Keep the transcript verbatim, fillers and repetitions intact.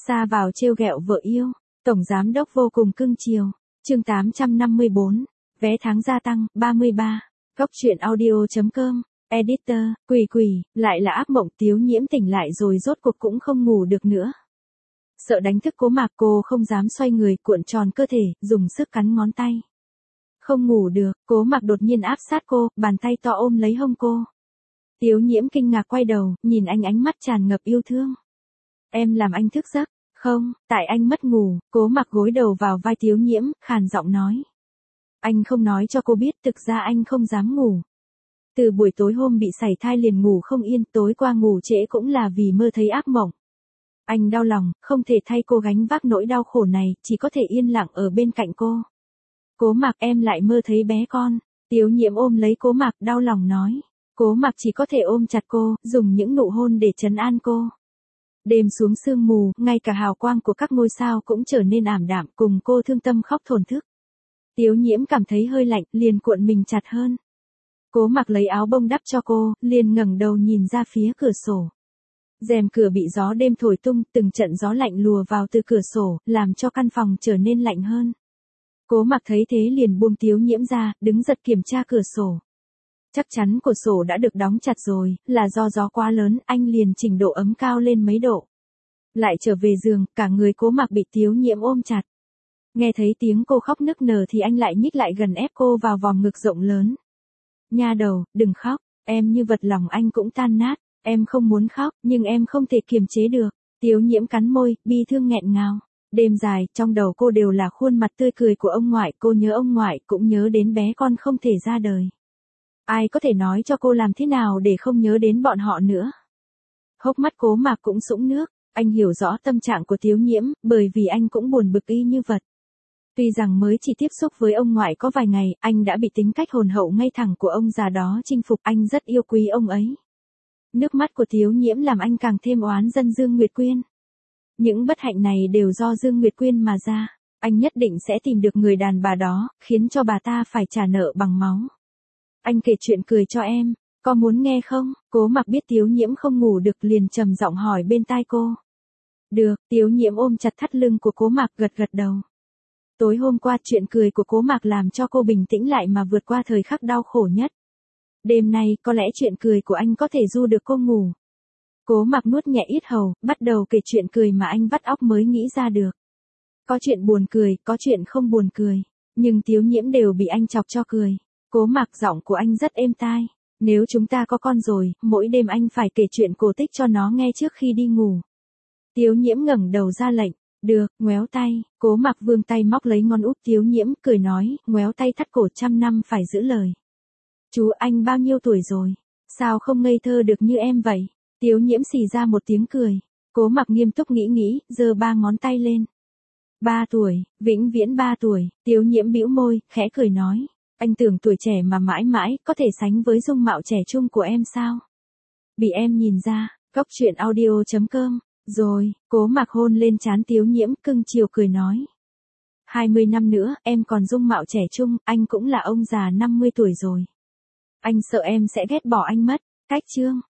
Sa vào trêu ghẹo vợ yêu, tổng giám đốc vô cùng cưng chiều. Chương tám trăm năm mươi bốn, vé tháng gia tăng, ba mươi ba. Góc truyện audio chấm com, editor, quỷ quỷ, lại là ác mộng. Tiếu Nhiễm tỉnh lại rồi rốt cuộc cũng không ngủ được nữa. Sợ đánh thức Cố Mạc, cô không dám xoay người, cuộn tròn cơ thể, dùng sức cắn ngón tay. Không ngủ được, Cố Mạc đột nhiên áp sát cô, bàn tay to ôm lấy hông cô. Tiếu Nhiễm kinh ngạc quay đầu, nhìn anh ánh mắt tràn ngập yêu thương. Em làm anh thức giấc. Không, tại anh mất ngủ. Cố Mạc gối đầu vào vai Tiếu Nhiễm, khàn giọng nói. Anh không nói cho cô biết, thực ra anh không dám ngủ. Từ buổi tối hôm bị sảy thai liền ngủ không yên, tối qua ngủ trễ cũng là vì mơ thấy ác mộng. Anh đau lòng, không thể thay cô gánh vác nỗi đau khổ này, chỉ có thể yên lặng ở bên cạnh cô. Cố Mạc, em lại mơ thấy bé con. Tiếu Nhiễm ôm lấy Cố Mạc, đau lòng nói. Cố Mạc chỉ có thể ôm chặt cô, dùng những nụ hôn để trấn an cô. Đêm xuống sương mù, ngay cả hào quang của các ngôi sao cũng trở nên ảm đạm, cùng cô thương tâm khóc thổn thức. Tiếu Nhiễm cảm thấy hơi lạnh, liền cuộn mình chặt hơn. Cố Mạc lấy áo bông đắp cho cô, liền ngẩng đầu nhìn ra phía cửa sổ. Rèm cửa bị gió đêm thổi tung, từng trận gió lạnh lùa vào từ cửa sổ, làm cho căn phòng trở nên lạnh hơn. Cố Mạc thấy thế liền buông Tiếu Nhiễm ra, đứng giật kiểm tra cửa sổ. Chắc chắn cửa sổ đã được đóng chặt rồi, là do gió quá lớn, anh liền chỉnh độ ấm cao lên mấy độ. Lại trở về giường, cả người Cố Mạc bị Tiếu Nhiễm ôm chặt. Nghe thấy tiếng cô khóc nức nở thì anh lại nhích lại gần ép cô vào vòng ngực rộng lớn. Nha đầu, đừng khóc, em như vật lòng anh cũng tan nát, em không muốn khóc, nhưng em không thể kiềm chế được. Tiếu Nhiễm cắn môi, bi thương nghẹn ngào. Đêm dài, trong đầu cô đều là khuôn mặt tươi cười của ông ngoại, cô nhớ ông ngoại, cũng nhớ đến bé con không thể ra đời. Ai có thể nói cho cô làm thế nào để không nhớ đến bọn họ nữa? Hốc mắt Cố Mạc cũng sũng nước, anh hiểu rõ tâm trạng của Tiếu Nhiễm, bởi vì anh cũng buồn bực y như vật. Tuy rằng mới chỉ tiếp xúc với ông ngoại có vài ngày, anh đã bị tính cách hồn hậu ngay thẳng của ông già đó chinh phục, anh rất yêu quý ông ấy. Nước mắt của Tiếu Nhiễm làm anh càng thêm oán dân Dương Nguyệt Quyên. Những bất hạnh này đều do Dương Nguyệt Quyên mà ra, anh nhất định sẽ tìm được người đàn bà đó, khiến cho bà ta phải trả nợ bằng máu. Anh kể chuyện cười cho em, có muốn nghe không? Cố Mạc biết Tiếu Nhiễm không ngủ được liền trầm giọng hỏi bên tai cô. Được, Tiếu Nhiễm ôm chặt thắt lưng của Cố Mạc gật gật đầu. Tối hôm qua chuyện cười của Cố Mạc làm cho cô bình tĩnh lại mà vượt qua thời khắc đau khổ nhất. Đêm nay có lẽ chuyện cười của anh có thể du được cô ngủ. Cố Mạc nuốt nhẹ yết hầu, bắt đầu kể chuyện cười mà anh vắt óc mới nghĩ ra được. Có chuyện buồn cười, có chuyện không buồn cười, nhưng Tiếu Nhiễm đều bị anh chọc cho cười. Cố Mạc, giọng của anh rất êm tai. Nếu chúng ta có con rồi, mỗi đêm anh phải kể chuyện cổ tích cho nó nghe trước khi đi ngủ. Tiếu Nhiễm ngẩng đầu ra lệnh. Được, ngoéo tay. Cố Mạc vươn tay móc lấy ngón út Tiếu Nhiễm, cười nói, ngoéo tay thắt cổ trăm năm phải giữ lời. Chú anh bao nhiêu tuổi rồi? Sao không ngây thơ được như em vậy? Tiếu Nhiễm xì ra một tiếng cười. Cố Mạc nghiêm túc nghĩ nghĩ, giơ ba ngón tay lên. Ba tuổi, vĩnh viễn ba tuổi. Tiếu Nhiễm bĩu môi, khẽ cười nói. Anh tưởng tuổi trẻ mà mãi mãi, có thể sánh với dung mạo trẻ trung của em sao? Bị em nhìn ra. Góc truyện audio chấm com. Rồi, Cố Mạc hôn lên trán Tiếu Nhiễm, cưng chiều cười nói. hai mươi năm nữa, em còn dung mạo trẻ trung, anh cũng là ông già năm mươi tuổi rồi. Anh sợ em sẽ ghét bỏ anh mất. Cách chương.